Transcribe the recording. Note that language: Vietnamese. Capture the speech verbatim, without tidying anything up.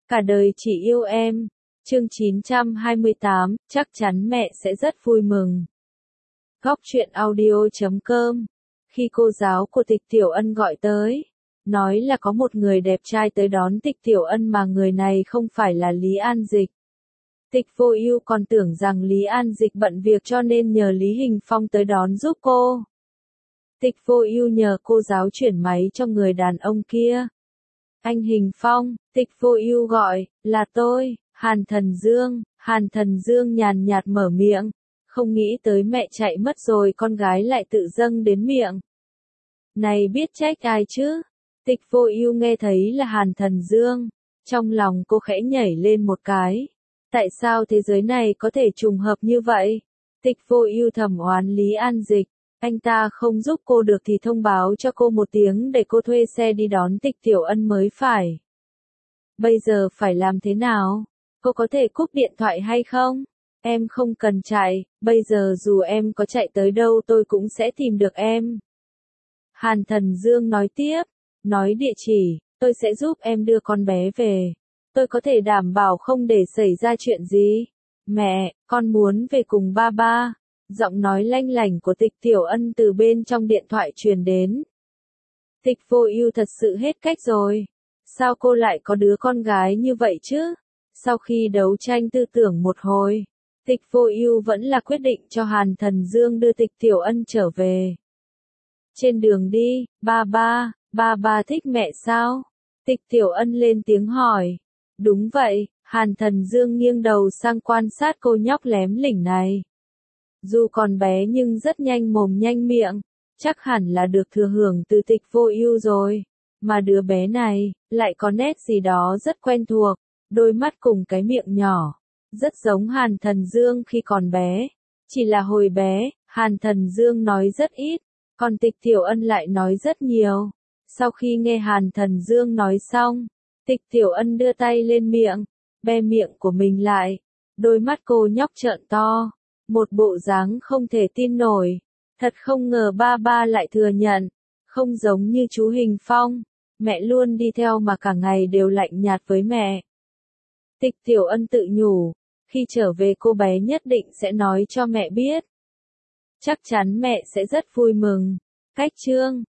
Cả đời chỉ yêu em. Chương chín trăm hai mươi tám, chắc chắn mẹ sẽ rất vui mừng. Góc truyện audio chấm com. Khi cô giáo của Tịch Tiểu Ân gọi tới, nói là có một người đẹp trai tới đón Tịch Tiểu Ân mà người này không phải là Lý An Dịch. Tịch Vô Ưu còn tưởng rằng Lý An Dịch bận việc cho nên nhờ Lý Hình Phong tới đón giúp cô. Tịch Vô Ưu nhờ cô giáo chuyển máy cho người đàn ông kia. Anh Hình Phong, Tịch Vô Ưu gọi, là tôi, Hàn Thần Dương. Hàn Thần Dương nhàn nhạt mở miệng, không nghĩ tới mẹ chạy mất rồi con gái lại tự dâng đến miệng. Này biết trách ai chứ? Tịch Vô Ưu nghe thấy là Hàn Thần Dương, trong lòng cô khẽ nhảy lên một cái. Tại sao thế giới này có thể trùng hợp như vậy? Tịch Vô Ưu thầm oán Lý An Dịch, anh ta không giúp cô được thì thông báo cho cô một tiếng để cô thuê xe đi đón Tịch Tiểu Ân mới phải. Bây giờ phải làm thế nào? Cô có thể cúp điện thoại hay không? Em không cần chạy, bây giờ dù em có chạy tới đâu tôi cũng sẽ tìm được em. Hàn Thần Dương nói tiếp, nói địa chỉ, tôi sẽ giúp em đưa con bé về. Tôi có thể đảm bảo không để xảy ra chuyện gì. Mẹ, con muốn về cùng ba ba. Giọng nói lanh lảnh của Tịch Tiểu Ân từ bên trong điện thoại truyền đến. Tịch Vô Ưu thật sự hết cách rồi. Sao cô lại có đứa con gái như vậy chứ? Sau khi đấu tranh tư tưởng một hồi, Tịch Vô Ưu vẫn là quyết định cho Hàn Thần Dương đưa Tịch Tiểu Ân trở về. Trên đường đi, ba ba, ba ba thích mẹ sao? Tịch Tiểu Ân lên tiếng hỏi. Đúng vậy, Hàn Thần Dương nghiêng đầu sang quan sát cô nhóc lém lỉnh này. Dù còn bé nhưng rất nhanh mồm nhanh miệng, chắc hẳn là được thừa hưởng từ Tịch Vô Ưu rồi. Mà đứa bé này, lại có nét gì đó rất quen thuộc, đôi mắt cùng cái miệng nhỏ, rất giống Hàn Thần Dương khi còn bé. Chỉ là hồi bé, Hàn Thần Dương nói rất ít, còn Tịch Tiểu Ân lại nói rất nhiều. Sau khi nghe Hàn Thần Dương nói xong, Tịch Tiểu Ân đưa tay lên miệng, be miệng của mình lại, đôi mắt cô nhóc trợn to, một bộ dáng không thể tin nổi. Thật không ngờ ba ba lại thừa nhận, không giống như chú Hình Phong, mẹ luôn đi theo mà cả ngày đều lạnh nhạt với mẹ. Tịch Tiểu Ân tự nhủ, khi trở về cô bé nhất định sẽ nói cho mẹ biết. Chắc chắn mẹ sẽ rất vui mừng. Cách chương